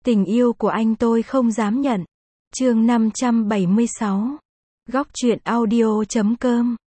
Tình yêu của anh tôi không dám nhận. Chương 576. Góc truyện audio.com.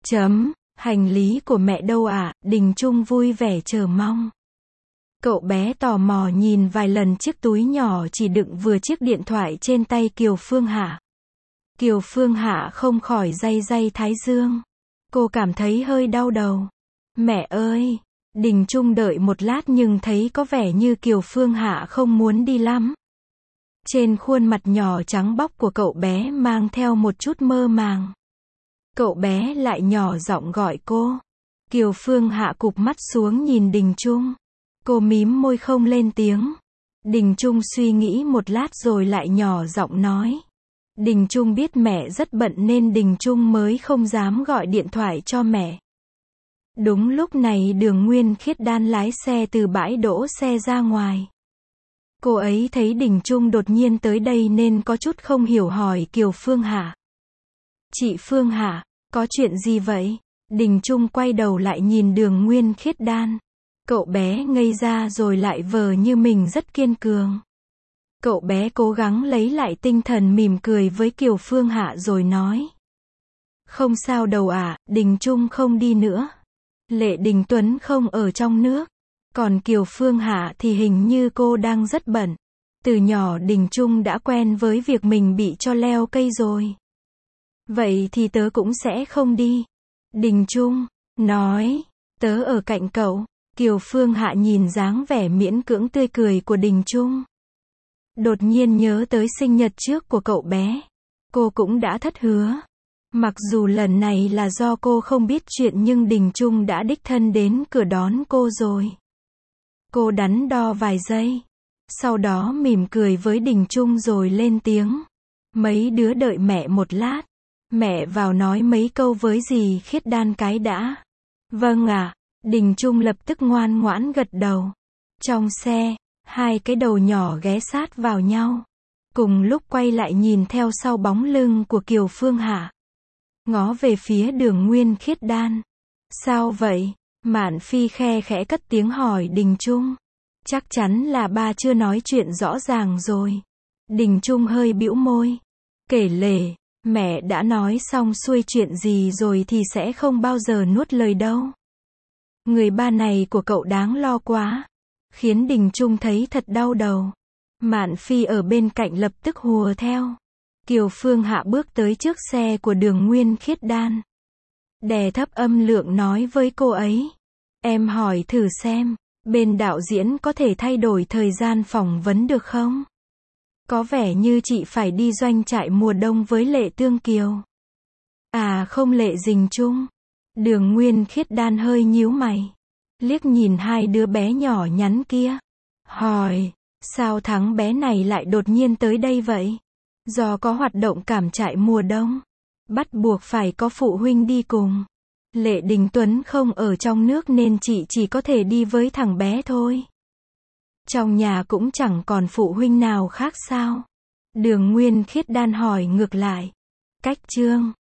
Hành lý của mẹ đâu ạ? Đình Trung vui vẻ chờ mong. Cậu bé tò mò nhìn vài lần chiếc túi nhỏ chỉ đựng vừa chiếc điện thoại trên tay Kiều Phương Hạ. Kiều Phương Hạ không khỏi day day thái dương. Cô cảm thấy hơi đau đầu. Mẹ ơi! Đình Trung đợi một lát nhưng thấy có vẻ như Kiều Phương Hạ không muốn đi lắm. Trên khuôn mặt nhỏ trắng bóc của cậu bé mang theo một chút mơ màng. Cậu bé lại nhỏ giọng gọi cô. Kiều Phương Hạ cụp mắt xuống nhìn Đình Trung. Cô mím môi không lên tiếng. Đình Trung suy nghĩ một lát rồi lại nhỏ giọng nói. Đình Trung biết mẹ rất bận nên Đình Trung mới không dám gọi điện thoại cho mẹ. Đúng lúc này Đường Nguyên Khiết Đan lái xe từ bãi đỗ xe ra ngoài. Cô ấy thấy Đình Trung đột nhiên tới đây nên có chút không hiểu hỏi Kiều Phương Hạ. Chị Phương Hạ, có chuyện gì vậy? Đình Trung quay đầu lại nhìn Đường Nguyên Khiết Đan. Cậu bé ngây ra rồi lại vờ như mình rất kiên cường. Cậu bé cố gắng lấy lại tinh thần mỉm cười với Kiều Phương Hạ rồi nói. Không sao đâu ạ, Đình Trung không đi nữa. Lệ Đình Tuấn không ở trong nước. Còn Kiều Phương Hạ thì hình như cô đang rất bận. Từ nhỏ Đình Trung đã quen với việc mình bị cho leo cây rồi. Vậy thì tớ cũng sẽ không đi. Đình Trung nói, tớ ở cạnh cậu. Kiều Phương Hạ nhìn dáng vẻ miễn cưỡng tươi cười của Đình Trung. Đột nhiên nhớ tới sinh nhật trước của cậu bé. Cô cũng đã thất hứa. Mặc dù lần này là do cô không biết chuyện nhưng Đình Trung đã đích thân đến cửa đón cô rồi. Cô đắn đo vài giây. Sau đó mỉm cười với Đình Trung rồi lên tiếng. Mấy đứa đợi mẹ một lát. Mẹ vào nói mấy câu với dì Khiết Đan cái đã. Vâng ạ. Đình Trung lập tức ngoan ngoãn gật đầu. Trong xe, hai cái đầu nhỏ ghé sát vào nhau. Cùng lúc quay lại nhìn theo sau bóng lưng của Kiều Phương Hạ. Ngó về phía Đường Nguyên Khiết Đan. Sao vậy? Mạn Phi khe khẽ cất tiếng hỏi Đình Trung. Chắc chắn là ba chưa nói chuyện rõ ràng rồi. Đình Trung hơi bĩu môi. Kể lể, mẹ đã nói xong xuôi chuyện gì rồi thì sẽ không bao giờ nuốt lời đâu. Người ba này của cậu đáng lo quá. Khiến Đình Trung thấy thật đau đầu. Mạn Phi ở bên cạnh lập tức hùa theo. Kiều Phương Hạ bước tới trước xe của Đường Nguyên Khiết Đan. Đè thấp âm lượng nói với cô ấy. Em hỏi thử xem, bên đạo diễn có thể thay đổi thời gian phỏng vấn được không? Có vẻ như chị phải đi doanh trại mùa đông với Lệ Tương Kiều. À không, Lệ Dình Trung. Đường Nguyên Khiết Đan hơi nhíu mày. Liếc nhìn hai đứa bé nhỏ nhắn kia. Hỏi, sao thằng bé này lại đột nhiên tới đây vậy? Do có hoạt động cảm trại mùa đông. Bắt buộc phải có phụ huynh đi cùng. Lệ Đình Tuấn không ở trong nước nên chị chỉ có thể đi với thằng bé thôi. Trong nhà cũng chẳng còn phụ huynh nào khác sao? Đường Nguyên Khiết Đan hỏi ngược lại. Cách chương